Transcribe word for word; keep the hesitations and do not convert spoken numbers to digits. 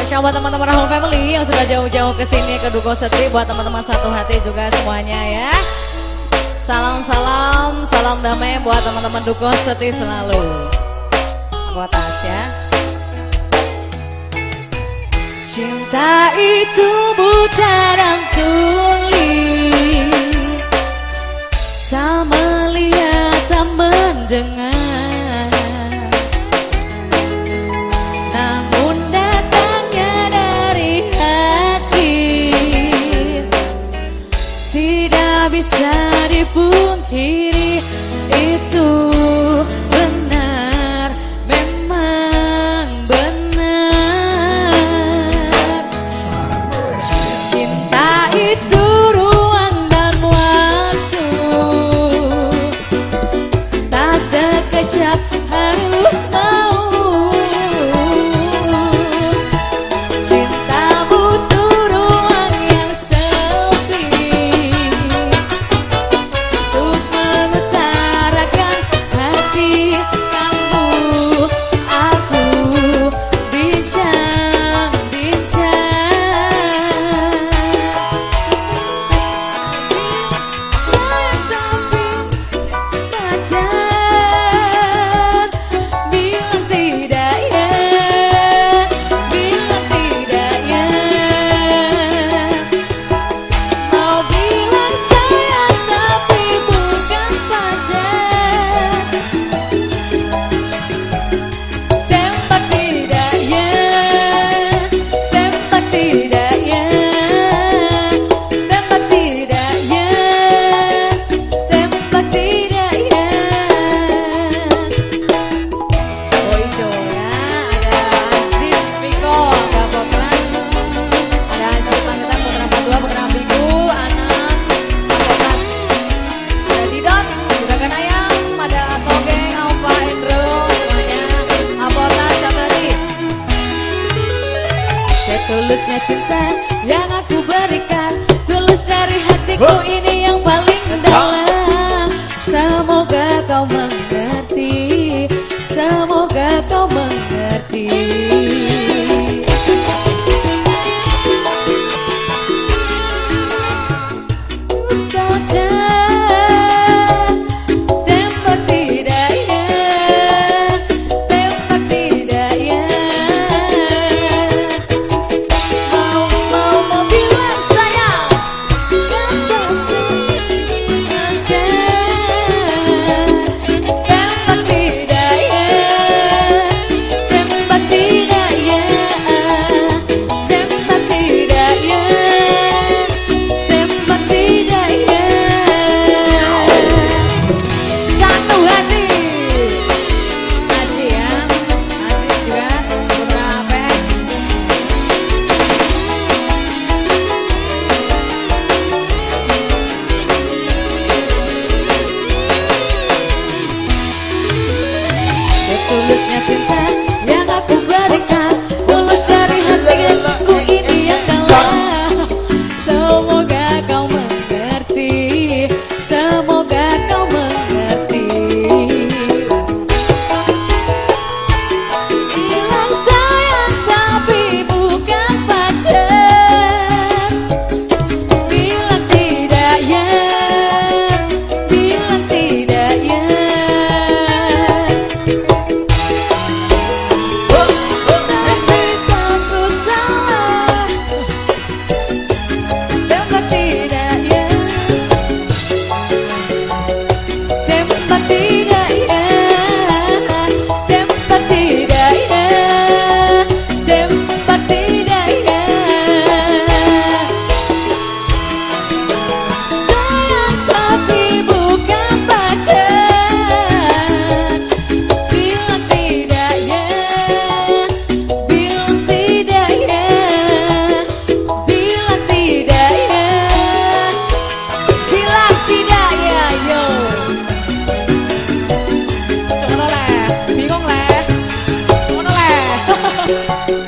spesial buat teman-teman Rahul Family yang sudah jauh-jauh ke sini ke Duko Setri, buat teman-teman satu hati juga semuanya ya. Salam-salam, salam damai buat teman-teman Duko Setri selalu. Buat Tasya. Cinta itu putaran tuli, tak melihat, tak mendengar. Bisa dipungkiri itu benar, memang benar. Cinta itu ruang dan waktu, tak sekejap harus mau. Tulusnya cinta yang aku berikan, tulus dari hatiku ini yang paling dalam. Semoga kau mengerti, semoga kau mengerti. Tulusnya cinta yang aku berikan, tulus dari hatiku ini yang dalam. Semoga kau mengerti, semoga kau mengerti. Bilang sayang tapi bukan pacar, bilang tidak ya, bilang tidak ya. Bingung lah, ngono lah.